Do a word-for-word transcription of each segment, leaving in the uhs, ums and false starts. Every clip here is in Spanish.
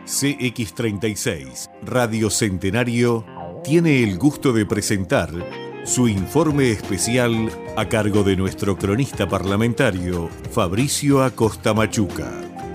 C X treinta y seis, Radio Centenario, tiene el gusto de presentar su informe especial a cargo de nuestro cronista parlamentario, Fabricio Acosta Machuca.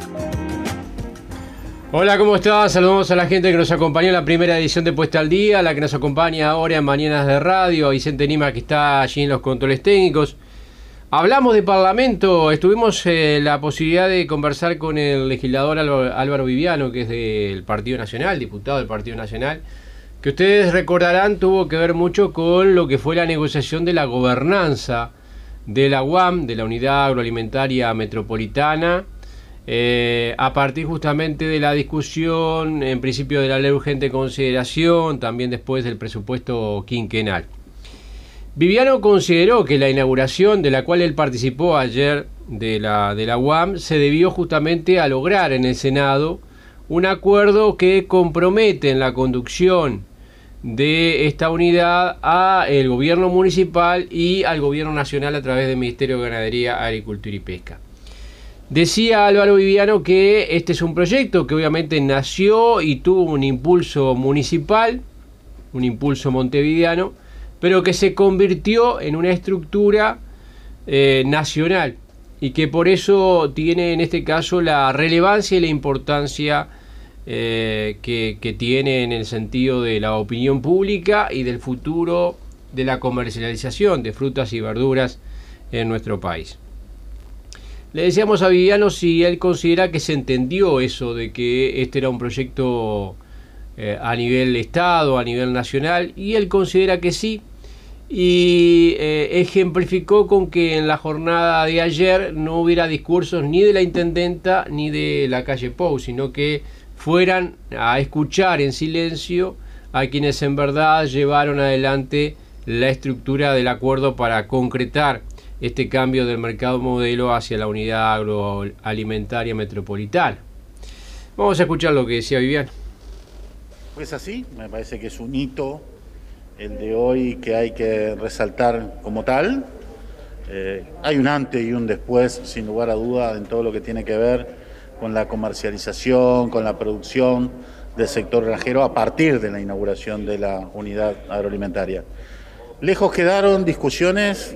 Hola, ¿cómo estás? Saludamos a la gente que nos acompañó en la primera edición de Puesta al Día, la que nos acompaña ahora en Mañanas de Radio, a Vicente Nima, que está allí en los controles técnicos. Hablamos de Parlamento, estuvimos eh, la posibilidad de conversar con el legislador Álvaro Viviano, que es del Partido Nacional, diputado del Partido Nacional, que ustedes recordarán tuvo que ver mucho con lo que fue la negociación de la gobernanza de la U A M, de la Unidad Agroalimentaria Metropolitana, eh, a partir justamente de la discusión, en principio de la ley de urgente consideración, también después del presupuesto quinquenal. Viviano consideró que la inauguración de la cual él participó ayer de la, de la U A M se debió justamente a lograr en el Senado un acuerdo que compromete en la conducción de esta unidad al gobierno municipal y al gobierno nacional a través del Ministerio de Ganadería, Agricultura y Pesca. Decía Álvaro Viviano que este es un proyecto que obviamente nació y tuvo un impulso municipal, un impulso montevideano, pero que se convirtió en una estructura eh, nacional y que por eso tiene en este caso la relevancia y la importancia eh, que, que tiene en el sentido de la opinión pública y del futuro de la comercialización de frutas y verduras en nuestro país. Le decíamos a Viviano si él considera que se entendió eso de que este era un proyecto eh, a nivel Estado, a nivel nacional, y él considera que sí. Y eh, ejemplificó con que en la jornada de ayer no hubiera discursos ni de la intendenta ni de la calle Pou, sino que fueran a escuchar en silencio a quienes en verdad llevaron adelante la estructura del acuerdo para concretar este cambio del mercado modelo hacia la unidad agroalimentaria metropolitana. Vamos a escuchar lo que decía Viviano. Pues así, me parece que es un hito el de hoy que hay que resaltar como tal. Eh, hay un antes y un después, sin lugar a duda, en todo lo que tiene que ver con la comercialización, con la producción del sector granjero a partir de la inauguración de la unidad agroalimentaria. Lejos quedaron discusiones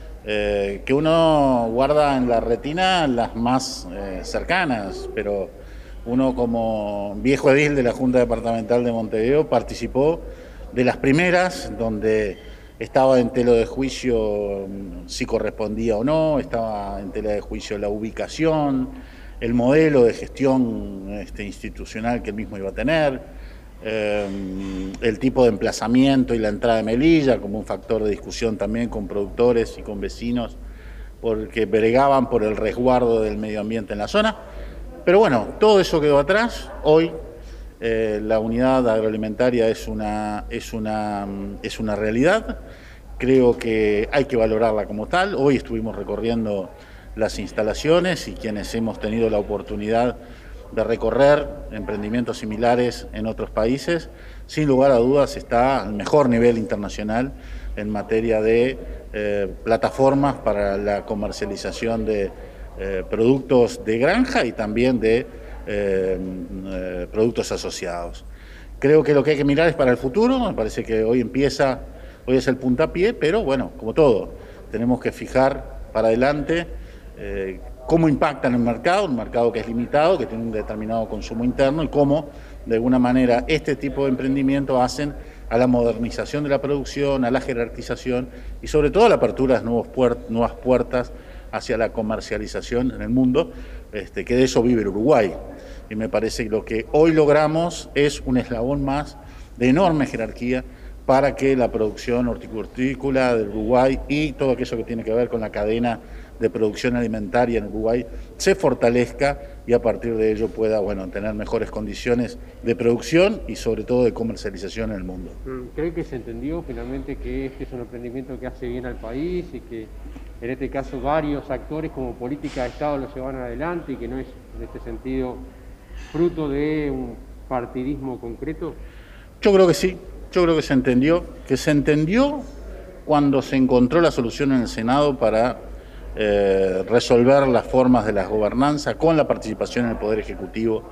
eh, que uno guarda en la retina las más eh, cercanas, pero uno como viejo edil de la Junta Departamental de Montevideo participó de las primeras, donde estaba en tela de juicio si correspondía o no, estaba en tela de juicio la ubicación, el modelo de gestión este, institucional que él mismo iba a tener, eh, el tipo de emplazamiento y la entrada de Melilla como un factor de discusión también con productores y con vecinos, porque bregaban por el resguardo del medio ambiente en la zona. Pero bueno, todo eso quedó atrás. Hoy Eh, la unidad agroalimentaria es una, es, una, es una realidad, creo que hay que valorarla como tal. Hoy estuvimos recorriendo las instalaciones y quienes hemos tenido la oportunidad de recorrer emprendimientos similares en otros países, sin lugar a dudas está al mejor nivel internacional en materia de eh, plataformas para la comercialización de eh, productos de granja y también de Eh, eh, productos asociados. Creo que lo que hay que mirar es para el futuro. Me parece que hoy empieza, hoy es el puntapié, pero bueno, como todo, tenemos que fijar para adelante eh, cómo impacta en el mercado, un mercado que es limitado, que tiene un determinado consumo interno, y cómo de alguna manera este tipo de emprendimiento hacen a la modernización de la producción, a la jerarquización y sobre todo a la apertura de nuevos puert- nuevas puertas hacia la comercialización en el mundo, este, que de eso vive el Uruguay. Y me parece que lo que hoy logramos es un eslabón más de enorme jerarquía para que la producción hortícola del Uruguay y todo aquello que tiene que ver con la cadena de producción alimentaria en Uruguay se fortalezca y a partir de ello pueda, bueno, tener mejores condiciones de producción y sobre todo de comercialización en el mundo. ¿Cree que se entendió finalmente que este es un emprendimiento que hace bien al país y que en este caso varios actores como política de Estado lo llevan adelante y que no es en este sentido fruto de un partidismo concreto? Yo creo que sí, yo creo que se entendió, que se entendió cuando se encontró la solución en el Senado para eh, resolver las formas de la gobernanza con la participación en el Poder Ejecutivo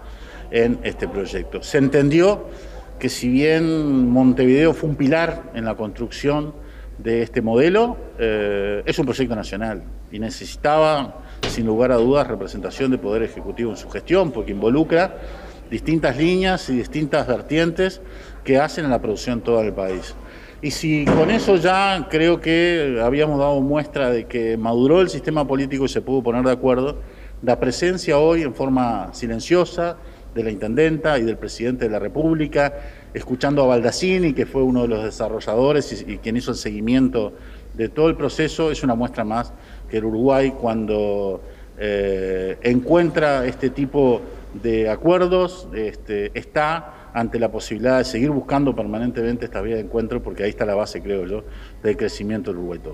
en este proyecto. Se entendió que si bien Montevideo fue un pilar en la construcción de este modelo, eh, es un proyecto nacional y necesitaba, sin lugar a dudas, representación de Poder Ejecutivo en su gestión, porque involucra distintas líneas y distintas vertientes que hacen a la producción todo el país. Y si con eso ya creo que habíamos dado muestra de que maduró el sistema político y se pudo poner de acuerdo, la presencia hoy en forma silenciosa de la intendenta y del presidente de la República, escuchando a Baldassini, que fue uno de los desarrolladores y, y quien hizo el seguimiento de todo el proceso, es una muestra más que el Uruguay, cuando eh, encuentra este tipo de acuerdos, este, está ante la posibilidad de seguir buscando permanentemente esta vía de encuentro, porque ahí está la base, creo yo, del crecimiento del Uruguay todo.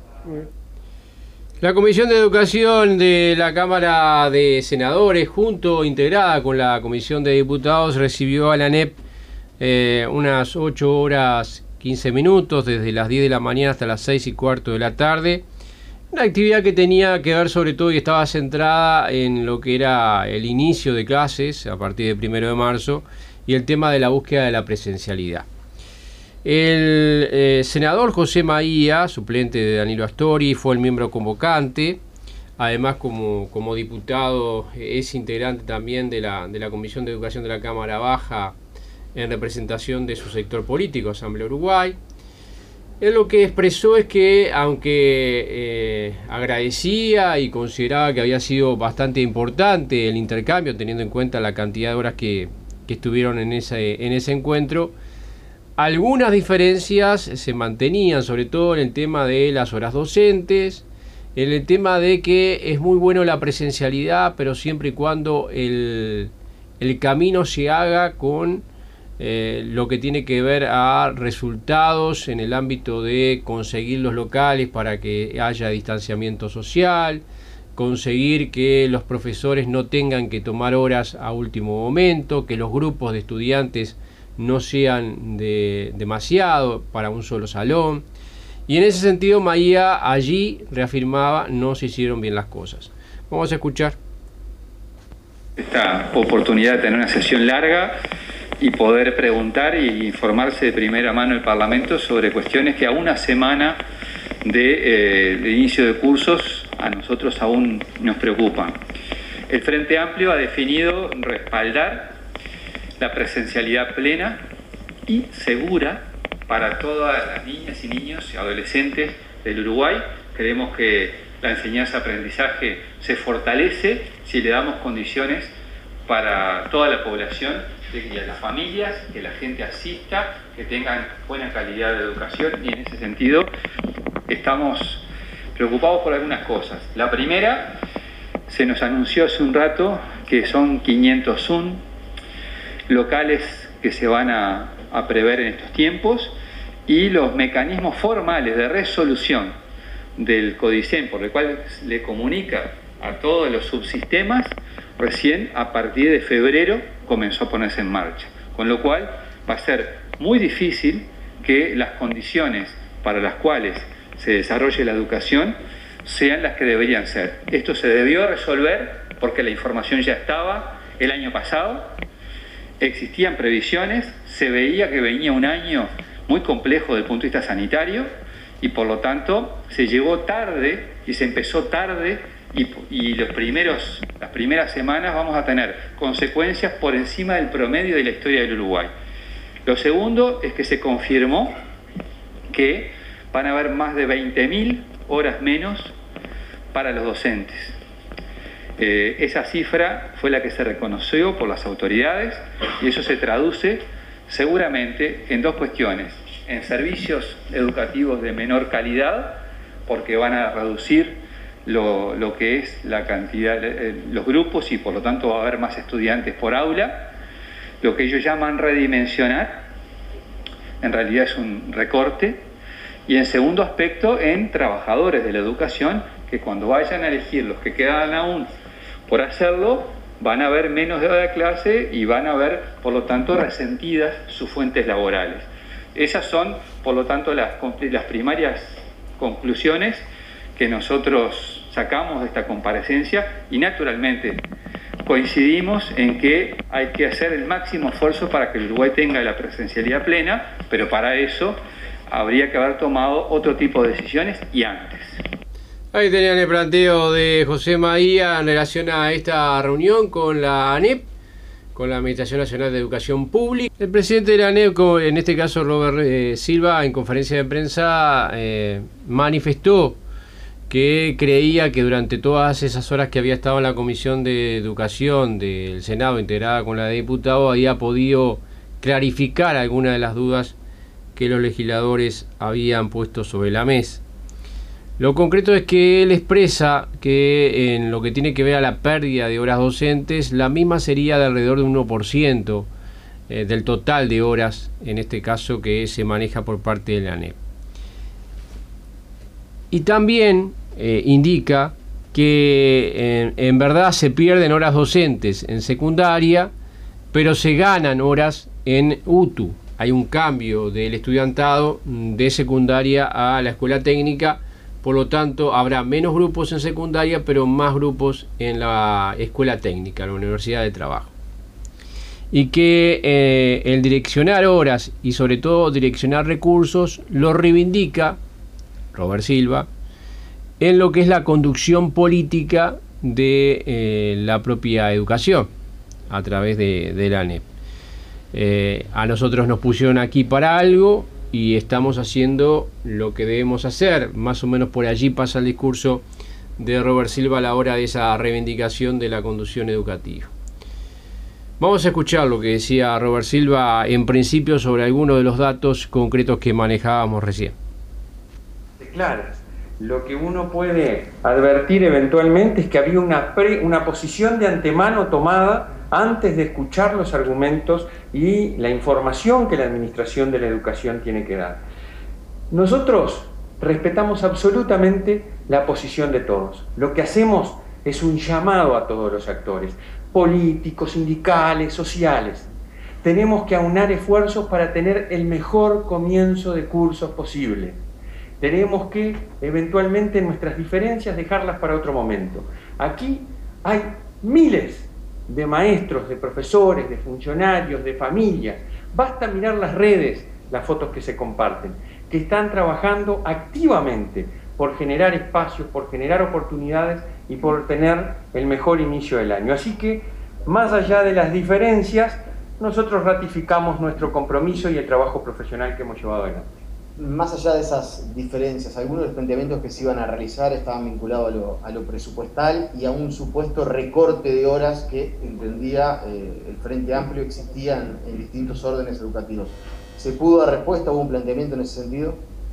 La Comisión de Educación de la Cámara de Senadores, junto, integrada con la Comisión de Diputados, recibió a la A N E P eh, unas ocho horas quince minutos, desde las diez de la mañana hasta las seis y cuarto de la tarde. Una actividad que tenía que ver sobre todo y estaba centrada en lo que era el inicio de clases a partir del primero de marzo y el tema de la búsqueda de la presencialidad. El eh, senador José Maía, suplente de Danilo Astori, fue el miembro convocante. Además, como, como diputado, es integrante también de la, de la Comisión de Educación de la Cámara Baja en representación de su sector político, Asamblea Uruguay. Él lo que expresó es que, aunque eh, agradecía y consideraba que había sido bastante importante el intercambio, teniendo en cuenta la cantidad de horas que, que estuvieron en ese, en ese encuentro, algunas diferencias se mantenían, sobre todo en el tema de las horas docentes, en el tema de que es muy bueno la presencialidad, pero siempre y cuando el, el camino se haga con eh, lo que tiene que ver a resultados en el ámbito de conseguir los locales para que haya distanciamiento social, conseguir que los profesores no tengan que tomar horas a último momento, que los grupos de estudiantes no sean de demasiado para un solo salón. Y en ese sentido Maía allí reafirmaba no se hicieron bien las cosas. Vamos a escuchar. Esta oportunidad de tener una sesión larga y poder preguntar e informarse de primera mano el Parlamento sobre cuestiones que a una semana de, eh, de inicio de cursos a nosotros aún nos preocupan. El Frente Amplio ha definido respaldar la presencialidad plena y segura para todas las niñas y niños y adolescentes del Uruguay. Creemos que la enseñanza-aprendizaje se fortalece si le damos condiciones para toda la población y a las familias, que la gente asista, que tengan buena calidad de educación, y en ese sentido estamos preocupados por algunas cosas. La primera, se nos anunció hace un rato que son quinientos uno locales que se van a, a prever en estos tiempos, y los mecanismos formales de resolución del CODICEN, por el cual le comunica a todos los subsistemas, recién a partir de febrero comenzó a ponerse en marcha, con lo cual va a ser muy difícil que las condiciones para las cuales se desarrolle la educación sean las que deberían ser. Esto se debió resolver porque la información ya estaba el año pasado, existían previsiones, se veía que venía un año muy complejo desde el punto de vista sanitario y por lo tanto se llegó tarde y se empezó tarde y, y los primeros, las primeras semanas vamos a tener consecuencias por encima del promedio de la historia del Uruguay. Lo segundo es que se confirmó que van a haber más de veinte mil horas menos para los docentes. Eh, esa cifra fue la que se reconoció por las autoridades y eso se traduce seguramente en dos cuestiones: en servicios educativos de menor calidad, porque van a reducir lo, lo que es la cantidad, eh, los grupos, y por lo tanto va a haber más estudiantes por aula. Lo que ellos llaman redimensionar, en realidad es un recorte. Y en segundo aspecto, en trabajadores de la educación, que cuando vayan a elegir los que quedan aún por hacerlo, van a haber menos de hora de clase y van a ver, por lo tanto, resentidas sus fuentes laborales. Esas son, por lo tanto, las, las primarias conclusiones que nosotros sacamos de esta comparecencia, y naturalmente coincidimos en que hay que hacer el máximo esfuerzo para que el Uruguay tenga la presencialidad plena, pero para eso habría que haber tomado otro tipo de decisiones y antes. Ahí tenían el planteo de José Maía en relación a esta reunión con la ANEP, con la Administración Nacional de Educación Pública. El presidente de la ANEP, en este caso Robert eh, Silva, en conferencia de prensa eh, manifestó que creía que durante todas esas horas que había estado en la Comisión de Educación del Senado, integrada con la de diputados, había podido clarificar algunas de las dudas que los legisladores habían puesto sobre la mesa. Lo concreto es que él expresa que en lo que tiene que ver a la pérdida de horas docentes, la misma sería de alrededor de un uno por ciento eh, del total de horas, en este caso, que se maneja por parte de la ANEP. Y también eh, indica que en, en verdad se pierden horas docentes en secundaria, pero se ganan horas en U T U. Hay un cambio del estudiantado de secundaria a la escuela técnica, por lo tanto habrá menos grupos en secundaria, pero más grupos en la escuela técnica, la Universidad de Trabajo. Y que eh, el direccionar horas y sobre todo direccionar recursos lo reivindica Robert Silva en lo que es la conducción política de eh, la propia educación a través de, de la ANEP. Eh, a nosotros nos pusieron aquí para algo y estamos haciendo lo que debemos hacer. Más o menos por allí pasa el discurso de Robert Silva a la hora de esa reivindicación de la conducción educativa. Vamos a escuchar lo que decía Robert Silva en principio sobre algunos de los datos concretos que manejábamos recién. Claras. Lo que uno puede advertir eventualmente es que había una, pre, una posición de antemano tomada antes de escuchar los argumentos y la información que la Administración de la Educación tiene que dar. Nosotros respetamos absolutamente la posición de todos. Lo que hacemos es un llamado a todos los actores, políticos, sindicales, sociales. Tenemos que aunar esfuerzos para tener el mejor comienzo de cursos posible. Tenemos que, eventualmente, nuestras diferencias dejarlas para otro momento. Aquí hay miles de maestros, de profesores, de funcionarios, de familias. Basta mirar las redes, las fotos que se comparten, que están trabajando activamente por generar espacios, por generar oportunidades y por tener el mejor inicio del año. Así que, más allá de las diferencias, nosotros ratificamos nuestro compromiso y el trabajo profesional que hemos llevado adelante. Más allá de esas diferencias, algunos de los planteamientos que se iban a realizar estaban vinculados a lo, a lo presupuestal y a un supuesto recorte de horas que entendía eh, el Frente Amplio existía en, en distintos órdenes educativos. ¿Se pudo dar respuesta? ¿Hubo un planteamiento en ese sentido?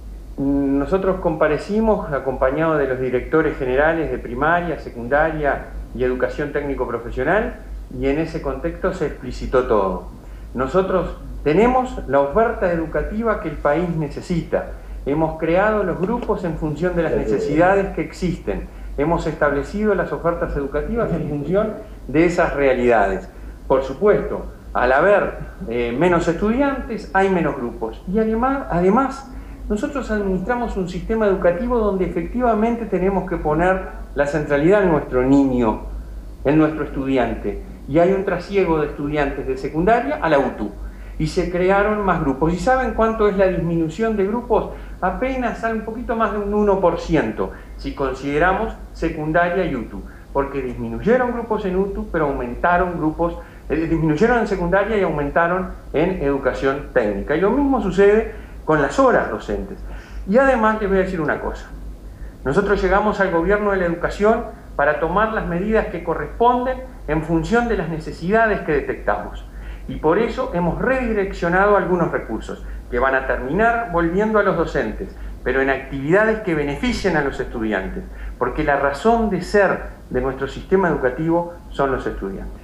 Nosotros comparecimos acompañados de los directores generales de primaria, secundaria y educación técnico-profesional y en ese contexto se explicitó todo. Nosotros tenemos la oferta educativa que el país necesita. Hemos creado los grupos en función de las necesidades que existen. Hemos establecido las ofertas educativas en función de esas realidades. Por supuesto, al haber eh, menos estudiantes, hay menos grupos. Y además, además, nosotros administramos un sistema educativo donde efectivamente tenemos que poner la centralidad en nuestro niño, en nuestro estudiante. Y hay un trasiego de estudiantes de secundaria a la U T U. Y se crearon más grupos. ¿Y saben cuánto es la disminución de grupos? Apenas sale un poquito más de un uno por ciento, si consideramos secundaria y U T U. Porque disminuyeron grupos en U T U, pero aumentaron grupos, eh, disminuyeron en secundaria y aumentaron en educación técnica. Y lo mismo sucede con las horas docentes. Y además les voy a decir una cosa. Nosotros llegamos al gobierno de la educación para tomar las medidas que corresponden en función de las necesidades que detectamos. Y por eso hemos redireccionado algunos recursos que van a terminar volviendo a los docentes, pero en actividades que beneficien a los estudiantes, porque la razón de ser de nuestro sistema educativo son los estudiantes.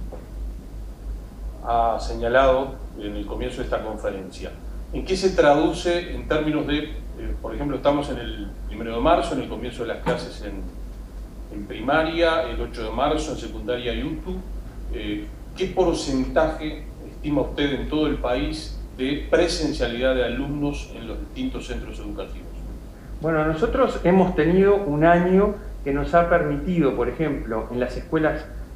Ha señalado en el comienzo de esta conferencia, ¿en qué se traduce en términos de, eh, por ejemplo, estamos en el primero de marzo, en el comienzo de las clases en, en primaria, el ocho de marzo en secundaria y U T U, eh, ¿qué porcentaje estima usted en todo el país de presencialidad de alumnos en los distintos centros educativos? Bueno, nosotros hemos tenido un año que nos ha permitido, por ejemplo, en las escuelas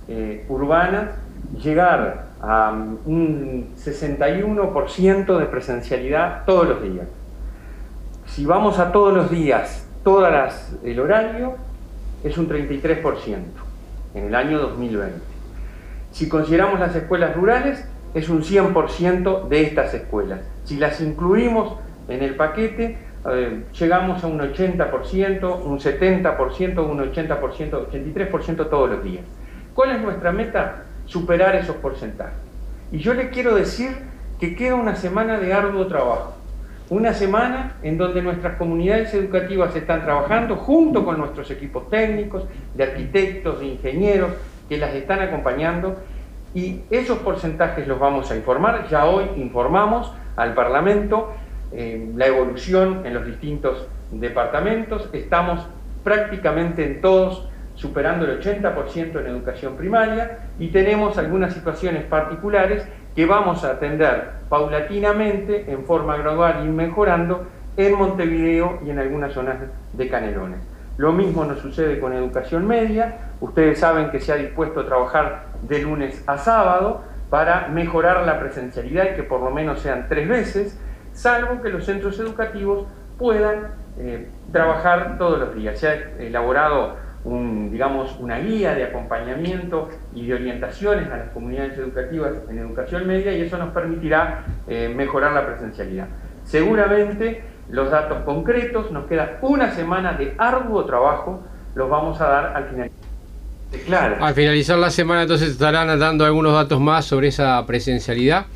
eh, urbanas, llegar a un sesenta y uno por ciento de presencialidad todos los días. Si vamos a todos los días, todas las, el horario, es un treinta y tres por ciento en el año dos mil veinte. Si consideramos las escuelas rurales, es un cien por ciento de estas escuelas. Si las incluimos en el paquete, eh, llegamos a un ochenta por ciento, un setenta por ciento, un ochenta por ciento, ochenta y tres por ciento todos los días. ¿Cuál es nuestra meta? Superar esos porcentajes. Y yo les quiero decir que queda una semana de arduo trabajo. Una semana en donde nuestras comunidades educativas están trabajando junto con nuestros equipos técnicos, de arquitectos, de ingenieros, que las están acompañando, y esos porcentajes los vamos a informar. Ya hoy informamos al Parlamento eh, la evolución en los distintos departamentos. Estamos prácticamente en todos superando el ochenta por ciento en educación primaria, y tenemos algunas situaciones particulares que vamos a atender paulatinamente, en forma gradual y mejorando, en Montevideo y en algunas zonas de Canelones. Lo mismo nos sucede con educación media. Ustedes saben que se ha dispuesto a trabajar de lunes a sábado para mejorar la presencialidad y que por lo menos sean tres veces, salvo que los centros educativos puedan eh, trabajar todos los días. Se ha elaborado un, digamos, una guía de acompañamiento y de orientaciones a las comunidades educativas en educación media, y eso nos permitirá eh, mejorar la presencialidad. Seguramente los datos concretos, nos queda una semana de arduo trabajo, los vamos a dar al final. Claro. Al finalizar la semana entonces estarán dando algunos datos más sobre esa presencialidad.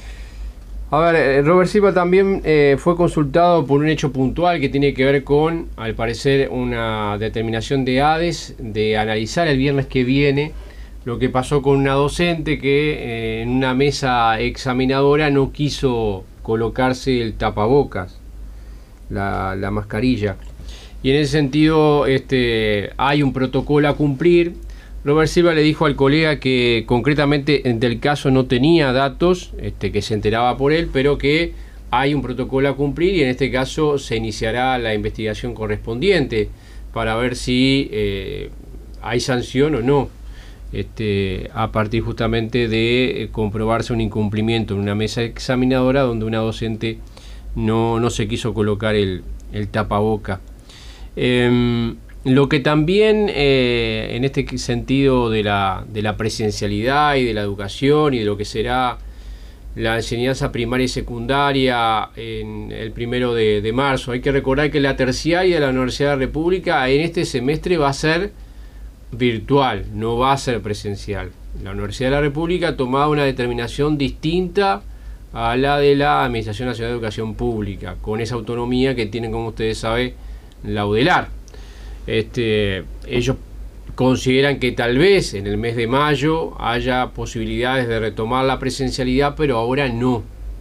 A ver, Robert Silva también eh, fue consultado por un hecho puntual que tiene que ver con, al parecer, una determinación de ADES de analizar el viernes que viene lo que pasó con una docente que eh, en una mesa examinadora no quiso colocarse el tapabocas, la, la mascarilla. Y en ese sentido este, hay un protocolo a cumplir. Robert Silva le dijo al colega que concretamente del caso no tenía datos, este, que se enteraba por él, pero que hay un protocolo a cumplir y en este caso se iniciará la investigación correspondiente para ver si eh, hay sanción o no, este, a partir justamente de eh, comprobarse un incumplimiento en una mesa examinadora donde una docente no, no se quiso colocar el, el tapaboca. Eh, Lo que también eh, en este sentido de la, de la presencialidad y de la educación y de lo que será la enseñanza primaria y secundaria en el primero de, de marzo, hay que recordar que la terciaria de la Universidad de la República en este semestre va a ser virtual, no va a ser presencial. La Universidad de la República ha tomado una determinación distinta a la de la Administración Nacional de Educación Pública, con esa autonomía que tienen, como ustedes saben, la UDELAR. Este, ellos consideran que tal vez en el mes de mayo haya posibilidades de retomar la presencialidad, pero ahora no.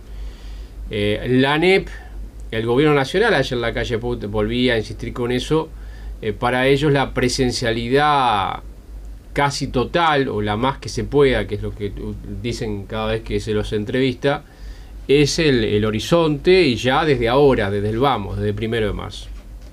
Eh, la ANEP, el gobierno nacional, ayer en la calle Pou volvía a insistir con eso, eh, para ellos la presencialidad casi total, o la más que se pueda, que es lo que dicen cada vez que se los entrevista, es el, el horizonte, y ya desde ahora, desde el vamos, desde el primero de marzo.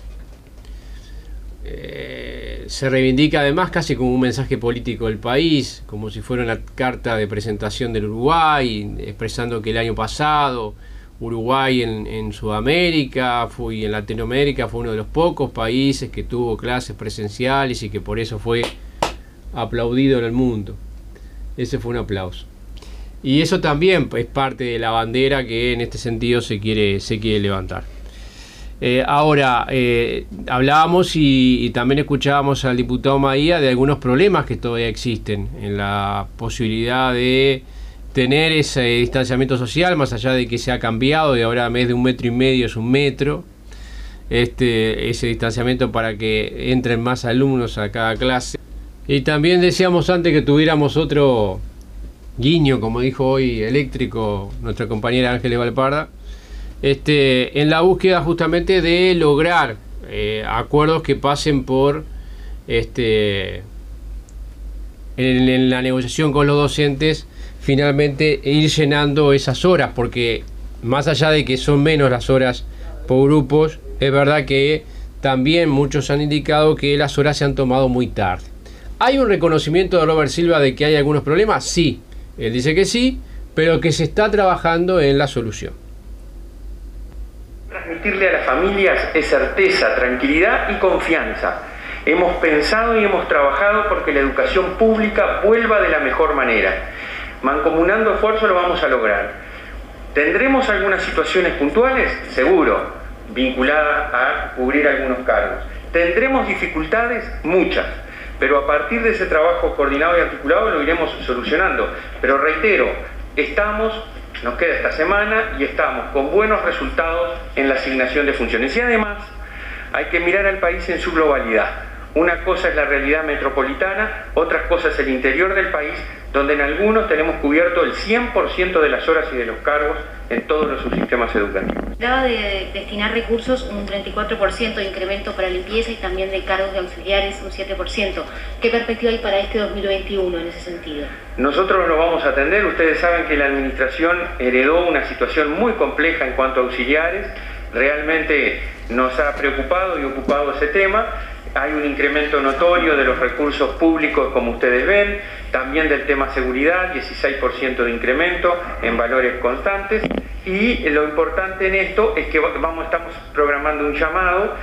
Eh, se reivindica además casi como un mensaje político del país, como si fuera una carta de presentación del Uruguay, expresando que el año pasado Uruguay en, en Sudamérica fue, y en Latinoamérica fue uno de los pocos países que tuvo clases presenciales y que por eso fue aplaudido en el mundo. Ese fue un aplauso. Y eso también es parte de la bandera que en este sentido se quiere, se quiere levantar. Eh, ahora, eh, hablábamos y, y también escuchábamos al diputado Maía de algunos problemas que todavía existen en la posibilidad de tener ese distanciamiento social, más allá de que se ha cambiado, de ahora en vez de un metro y medio es un metro, este, ese distanciamiento para que entren más alumnos a cada clase. Y también decíamos antes que tuviéramos otro guiño, como dijo hoy Eléctrico nuestra compañera Ángeles Valparda, Este, en la búsqueda justamente de lograr eh, acuerdos que pasen por este, en, en la negociación con los docentes, finalmente ir llenando esas horas, porque más allá de que son menos las horas por grupos, es verdad que también muchos han indicado que las horas se han tomado muy tarde. ¿Hay un reconocimiento de Robert Silva de que hay algunos problemas? Sí, él dice que sí, pero que se está trabajando en la solución. Transmitirle a las familias es certeza, tranquilidad y confianza. Hemos pensado y hemos trabajado porque la educación pública vuelva de la mejor manera. Mancomunando esfuerzos lo vamos a lograr. ¿Tendremos algunas situaciones puntuales? Seguro, vinculadas a cubrir algunos cargos. ¿Tendremos dificultades? Muchas. Pero a partir de ese trabajo coordinado y articulado lo iremos solucionando. Pero reitero, estamos, nos queda esta semana y estamos con buenos resultados en la asignación de funciones. Y además hay que mirar al país en su globalidad. Una cosa es la realidad metropolitana, otra cosa es el interior del país, donde en algunos tenemos cubierto el cien por ciento de las horas y de los cargos en todos los subsistemas educativos. Hablaba de destinar recursos, un treinta y cuatro por ciento de incremento para limpieza y también de cargos de auxiliares, un siete por ciento. ¿Qué perspectiva hay para este dos mil veintiuno en ese sentido? Nosotros lo vamos a atender. Ustedes saben que la administración heredó una situación muy compleja en cuanto a auxiliares. Realmente nos ha preocupado y ocupado ese tema. Hay un incremento notorio de los recursos públicos, como ustedes ven, también del tema seguridad, dieciséis por ciento de incremento en valores constantes. Y lo importante en esto es que vamos, estamos programando un llamado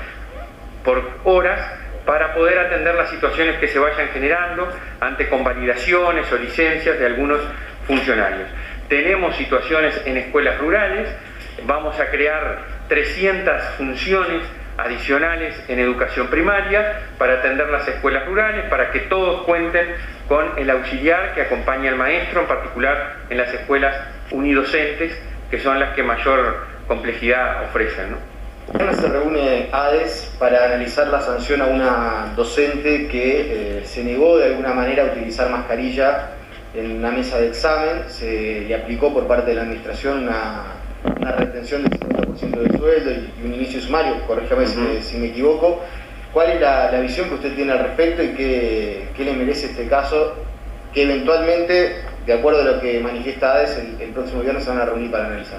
por horas para poder atender las situaciones que se vayan generando ante convalidaciones o licencias de algunos funcionarios. Tenemos situaciones en escuelas rurales, vamos a crear trescientas funciones adicionales en educación primaria para atender las escuelas rurales, para que todos cuenten con el auxiliar que acompaña al maestro, en particular en las escuelas unidocentes, que son las que mayor complejidad ofrecen, ¿no? Mañana se reúne A D E S para analizar la sanción a una docente que eh, se negó de alguna manera a utilizar mascarilla en una mesa de examen. Se le aplicó por parte de la administración una, una retención del cincuenta por ciento del sueldo y, y un inicio sumario, corríjame uh-huh. si, si me equivoco. ¿Cuál es la, la visión que usted tiene al respecto y qué, qué le merece este caso que eventualmente, de acuerdo a lo que manifiesta A D E S, el, el próximo viernes se van a reunir para analizar?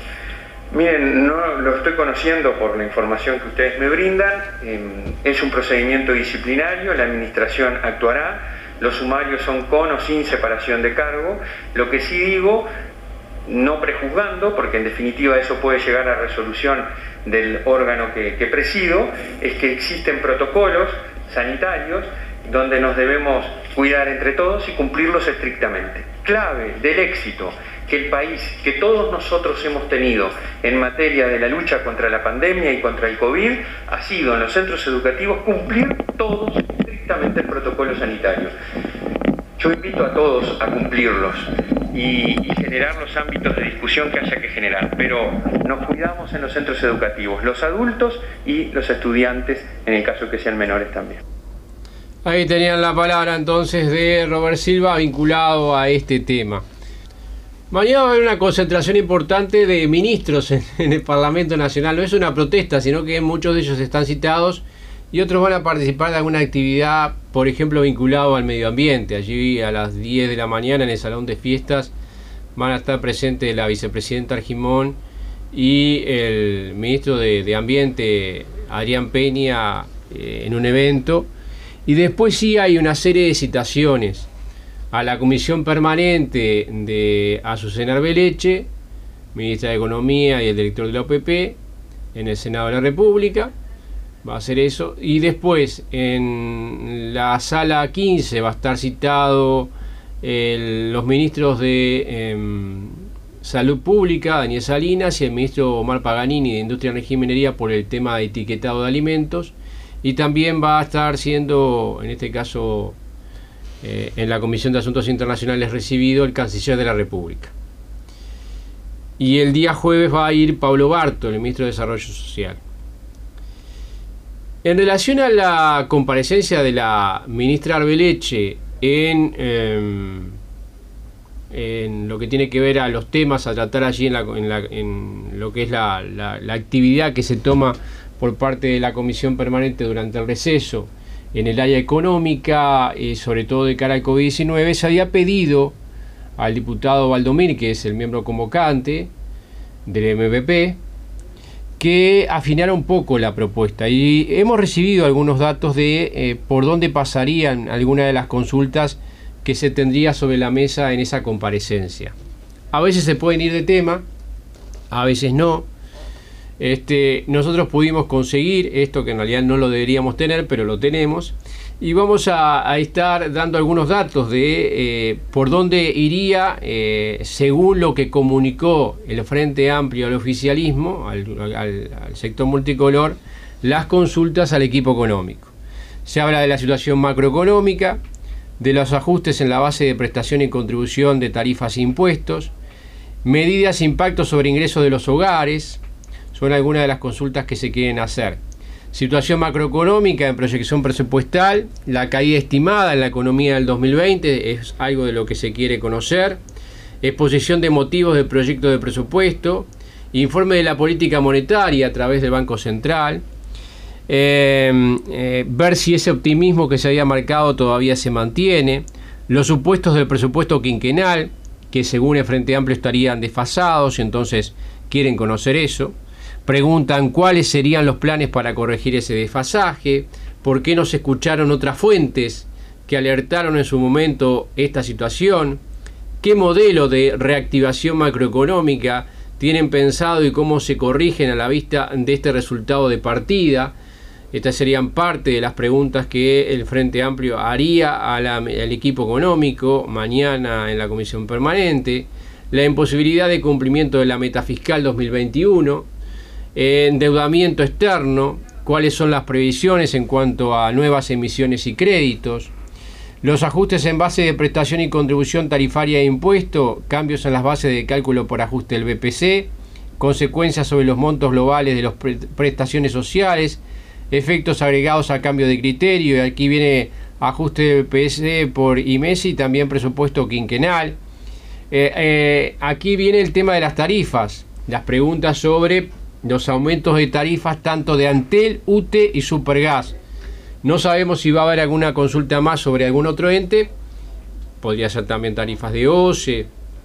Miren, no lo estoy conociendo por la información que ustedes me brindan. Eh, es un procedimiento disciplinario, la administración actuará. Los sumarios son con o sin separación de cargo. Lo que sí digo, no prejuzgando, porque en definitiva eso puede llegar a resolución del órgano que, que presido, es que existen protocolos sanitarios donde nos debemos cuidar entre todos y cumplirlos estrictamente. Clave del éxito que el país, que todos nosotros hemos tenido en materia de la lucha contra la pandemia y contra el COVID, ha sido en los centros educativos cumplir todos estrictamente el protocolo sanitario. Yo invito a todos a cumplirlos y, y generar los ámbitos de discusión que haya que generar, pero nos cuidamos en los centros educativos, los adultos y los estudiantes, en el caso que sean menores también. Ahí tenían la palabra entonces de Robert Silva vinculado a este tema. Mañana va a haber una concentración importante de ministros en, en el Parlamento Nacional. No es una protesta, sino que muchos de ellos están citados y otros van a participar de alguna actividad, por ejemplo, vinculado al medio ambiente. Allí a las diez de la mañana en el Salón de Fiestas van a estar presentes la vicepresidenta Argimón y el ministro de, de Ambiente, Adrián Peña, eh, en un evento. Y después sí hay una serie de citaciones a la Comisión Permanente de Azucena Arbeleche, ministra de Economía y el director de la O P P, en el Senado de la República, va a ser eso. Y después en la sala quince va a estar citado el, los ministros de eh, Salud Pública, Daniel Salinas, y el ministro Omar Paganini de Industria, Energía y Minería por el tema de etiquetado de alimentos. Y también va a estar siendo, en este caso, eh, en la Comisión de Asuntos Internacionales recibido el Canciller de la República. Y el día jueves va a ir Pablo Barto, el ministro de Desarrollo Social. En relación a la comparecencia de la ministra Arbeleche en, eh, en lo que tiene que ver a los temas a tratar allí en, la, en, la, en lo que es la, la, la actividad que se toma por parte de la Comisión Permanente durante el receso en el área económica, y sobre todo de cara al COVID diecinueve, se había pedido al diputado Valdomir, que es el miembro convocante del M V P, que afinara un poco la propuesta. Y hemos recibido algunos datos de eh, por dónde pasarían algunas de las consultas que se tendría sobre la mesa en esa comparecencia. A veces se pueden ir de tema, a veces no. Este, nosotros pudimos conseguir esto, que en realidad no lo deberíamos tener, pero lo tenemos, y vamos a, a estar dando algunos datos de eh, por dónde iría, eh, según lo que comunicó el Frente Amplio al oficialismo, al, al, al sector multicolor, las consultas al equipo económico. Se habla de la situación macroeconómica, de los ajustes en la base de prestación y contribución de tarifas e impuestos, medidas e impactos sobre ingresos de los hogares, son algunas de las consultas que se quieren hacer. Situación macroeconómica en proyección presupuestal, la caída estimada en la economía del dos mil veinte es algo de lo que se quiere conocer, exposición de motivos del proyecto de presupuesto, informe de la política monetaria a través del Banco Central, eh, eh, ver si ese optimismo que se había marcado todavía se mantiene, los supuestos del presupuesto quinquenal, que según el Frente Amplio estarían desfasados, y entonces quieren conocer eso. Preguntan cuáles serían los planes para corregir ese desfasaje, por qué no se escucharon otras fuentes que alertaron en su momento esta situación, qué modelo de reactivación macroeconómica tienen pensado y cómo se corrigen a la vista de este resultado de partida. Estas serían parte de las preguntas que el Frente Amplio haría a la, al equipo económico mañana en la Comisión Permanente. La imposibilidad de cumplimiento de la meta fiscal dos mil veintiuno, eh, endeudamiento externo, cuáles son las previsiones en cuanto a nuevas emisiones y créditos, los ajustes en base de prestación y contribución tarifaria e impuesto, cambios en las bases de cálculo por ajuste del B P C, consecuencias sobre los montos globales de las prestaciones sociales, efectos agregados a cambio de criterio, y aquí viene ajuste del B P C por I M E S y también presupuesto quinquenal. Eh, eh, aquí viene el tema de las tarifas, las preguntas sobre los aumentos de tarifas tanto de Antel, U T E y Supergas. No sabemos si va a haber alguna consulta más sobre algún otro ente, podría ser también tarifas de O C E,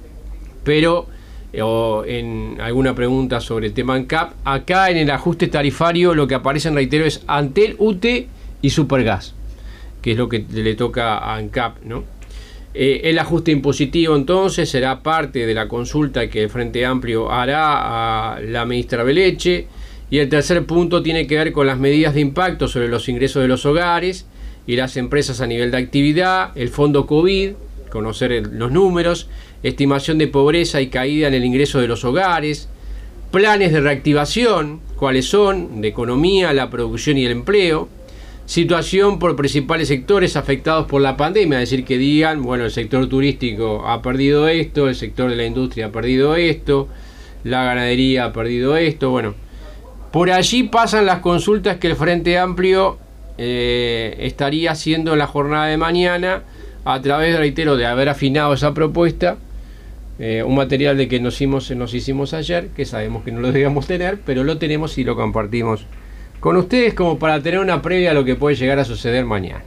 pero eh, o en alguna pregunta sobre el tema ANCAP. Acá en el ajuste tarifario lo que aparece, en reitero, es Antel, U T E y Supergas, que es lo que le toca a ANCAP, ¿no? Eh, el ajuste impositivo entonces será parte de la consulta que el Frente Amplio hará a la ministra Beleche. Y el tercer punto tiene que ver con las medidas de impacto sobre los ingresos de los hogares y las empresas a nivel de actividad, el fondo COVID, conocer el, los números, estimación de pobreza y caída en el ingreso de los hogares, planes de reactivación, cuáles son, de economía, la producción y el empleo, situación por principales sectores afectados por la pandemia, es decir, que digan, bueno, el sector turístico ha perdido esto, el sector de la industria ha perdido esto, la ganadería ha perdido esto, bueno. Por allí pasan las consultas que el Frente Amplio eh, estaría haciendo en la jornada de mañana, a través, reitero, de haber afinado esa propuesta, eh, un material de que nos hicimos, nos hicimos ayer, que sabemos que no lo debíamos tener, pero lo tenemos y lo compartimos con ustedes como para tener una previa a lo que puede llegar a suceder mañana.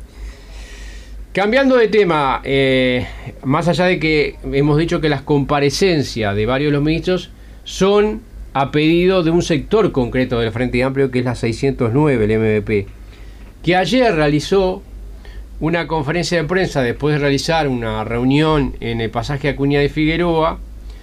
Cambiando de tema, eh, más allá de que hemos dicho que las comparecencias de varios de los ministros son a pedido de un sector concreto del Frente Amplio, que es la seiscientos nueve, el M V P, que ayer realizó una conferencia de prensa después de realizar una reunión en el pasaje Acuña de Figueroa,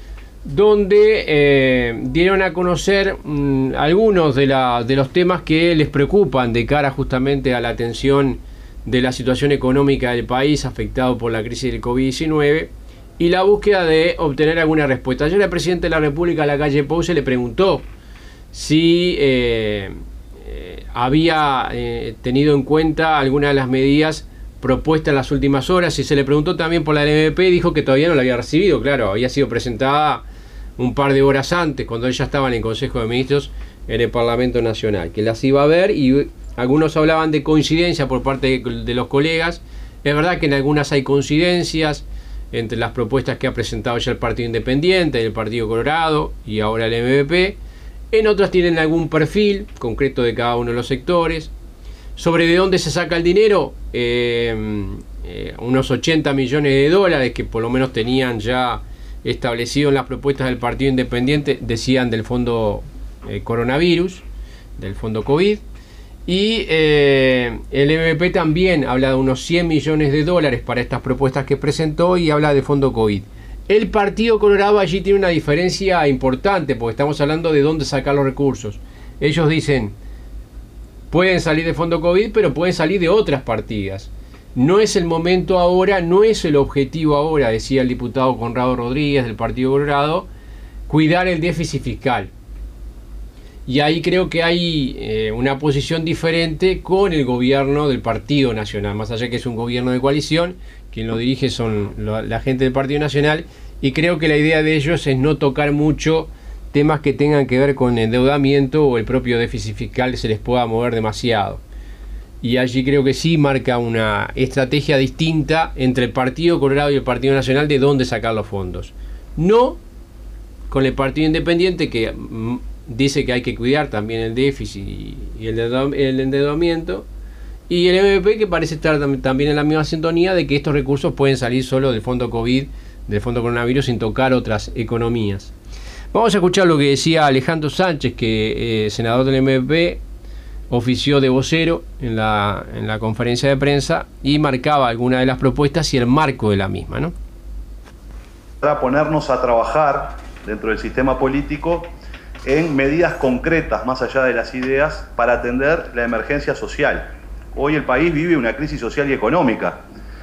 donde eh, dieron a conocer mmm, algunos de, la, de los temas que les preocupan de cara justamente a la atención de la situación económica del país afectado por la crisis del COVID diecinueve, y la búsqueda de obtener alguna respuesta. Ayer el presidente de la República, Lacalle Pou, se le preguntó si eh, eh, había eh, tenido en cuenta algunas de las medidas propuestas en las últimas horas, y se le preguntó también por la M V P, dijo que todavía no la había recibido. Claro, había sido presentada un par de horas antes, cuando ella estaba en el Consejo de Ministros en el Parlamento Nacional, que las iba a ver, y algunos hablaban de coincidencia por parte de, de los colegas. Es verdad que en algunas hay coincidencias entre las propuestas que ha presentado ya el Partido Independiente, el Partido Colorado y ahora el M V P. En otras tienen algún perfil concreto de cada uno de los sectores. Sobre de dónde se saca el dinero, eh, eh, unos ochenta millones de dólares que por lo menos tenían ya establecido en las propuestas del Partido Independiente, decían del Fondo eh, coronavirus, del fondo COVID. Y eh, el M V P también habla de unos cien millones de dólares para estas propuestas que presentó y habla de fondo COVID. El Partido Colorado allí tiene una diferencia importante porque estamos hablando de dónde sacar los recursos. Ellos dicen, pueden salir de fondo COVID, pero pueden salir de otras partidas. No es el momento ahora, no es el objetivo ahora, decía el diputado Conrado Rodríguez del Partido Colorado, cuidar el déficit fiscal. Y ahí creo que hay eh, una posición diferente con el gobierno del Partido Nacional, más allá que es un gobierno de coalición, quien lo dirige son lo, la gente del Partido Nacional, y creo que la idea de ellos es no tocar mucho temas que tengan que ver con endeudamiento o el propio déficit fiscal se les pueda mover demasiado. Y allí creo que sí marca una estrategia distinta entre el Partido Colorado y el Partido Nacional de dónde sacar los fondos. No con el Partido Independiente, que mm, dice que hay que cuidar también el déficit y el endeudamiento, y el M V P, que parece estar también en la misma sintonía de que estos recursos pueden salir solo del fondo COVID, del fondo coronavirus, sin tocar otras economías. Vamos a escuchar lo que decía Alejandro Sánchez, que eh, senador del M V P, ofició de vocero en la, en la conferencia de prensa y marcaba algunas de las propuestas y el marco de la misma, ¿no? Para ponernos a trabajar dentro del sistema político en medidas concretas, más allá de las ideas, para atender la emergencia social. Hoy el país vive una crisis social y económica.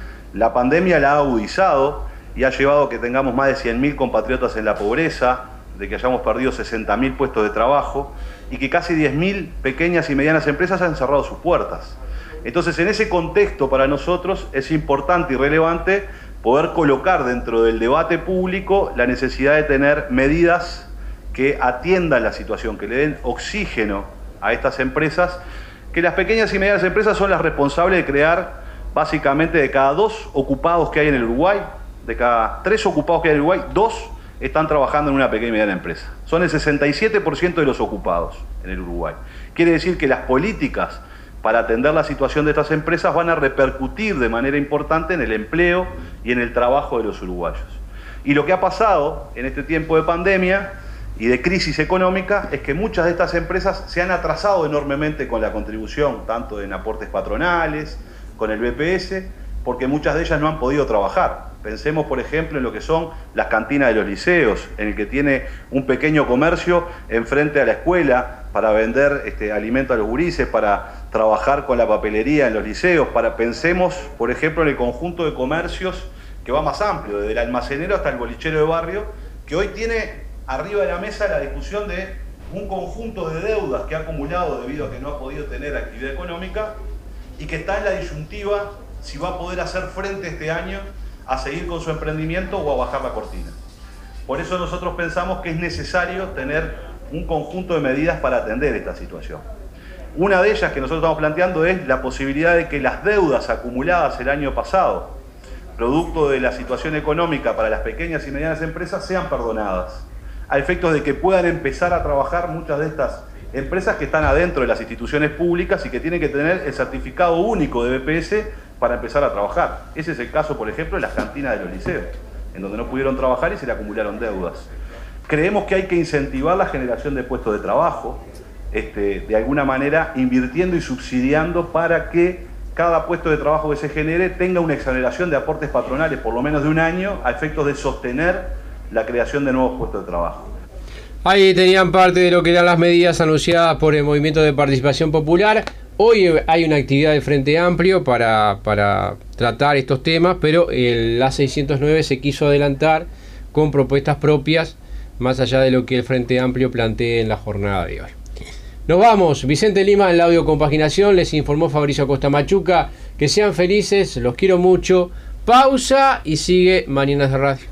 La pandemia la ha agudizado y ha llevado a que tengamos más de cien mil compatriotas en la pobreza, de que hayamos perdido sesenta mil puestos de trabajo y que casi diez mil pequeñas y medianas empresas han cerrado sus puertas. Entonces, en ese contexto, para nosotros es importante y relevante poder colocar dentro del debate público la necesidad de tener medidas que atiendan la situación, que le den oxígeno a estas empresas, que las pequeñas y medianas empresas son las responsables de crear básicamente de cada dos ocupados que hay en el Uruguay, de cada tres ocupados que hay en el Uruguay, dos están trabajando en una pequeña y mediana empresa. Son el sesenta y siete por ciento de los ocupados en el Uruguay. Quiere decir que las políticas para atender la situación de estas empresas van a repercutir de manera importante en el empleo y en el trabajo de los uruguayos. Y lo que ha pasado en este tiempo de pandemia y de crisis económica es que muchas de estas empresas se han atrasado enormemente con la contribución, tanto en aportes patronales, con el B P S, porque muchas de ellas no han podido trabajar. Pensemos, por ejemplo, en lo que son las cantinas de los liceos, en el que tiene un pequeño comercio enfrente a la escuela para vender este, alimento a los gurises, para trabajar con la papelería en los liceos. Para, pensemos, por ejemplo, en el conjunto de comercios que va más amplio, desde el almacenero hasta el bolichero de barrio, que hoy tiene arriba de la mesa la discusión de un conjunto de deudas que ha acumulado debido a que no ha podido tener actividad económica y que está en la disyuntiva si va a poder hacer frente este año a seguir con su emprendimiento o a bajar la cortina. Por eso nosotros pensamos que es necesario tener un conjunto de medidas para atender esta situación. Una de ellas que nosotros estamos planteando es la posibilidad de que las deudas acumuladas el año pasado, producto de la situación económica para las pequeñas y medianas empresas, sean perdonadas, a efectos de que puedan empezar a trabajar muchas de estas empresas que están adentro de las instituciones públicas y que tienen que tener el certificado único de B P S para empezar a trabajar. Ese es el caso, por ejemplo, de las cantinas de los liceos, en donde no pudieron trabajar y se le acumularon deudas. Creemos que hay que incentivar la generación de puestos de trabajo, este, de alguna manera invirtiendo y subsidiando para que cada puesto de trabajo que se genere tenga una exoneración de aportes patronales por lo menos de un año a efectos de sostener la creación de nuevos puestos de trabajo. Ahí tenían parte de lo que eran las medidas anunciadas por el Movimiento de Participación Popular. Hoy hay una actividad del Frente Amplio para, para tratar estos temas, pero el A seiscientos nueve se quiso adelantar con propuestas propias, más allá de lo que el Frente Amplio plantee en la jornada de hoy. Nos vamos. Vicente Lima en la audio compaginación. Les informó Fabricio Acosta Machuca. Que sean felices, los quiero mucho. Pausa y sigue Mañanas de Radio.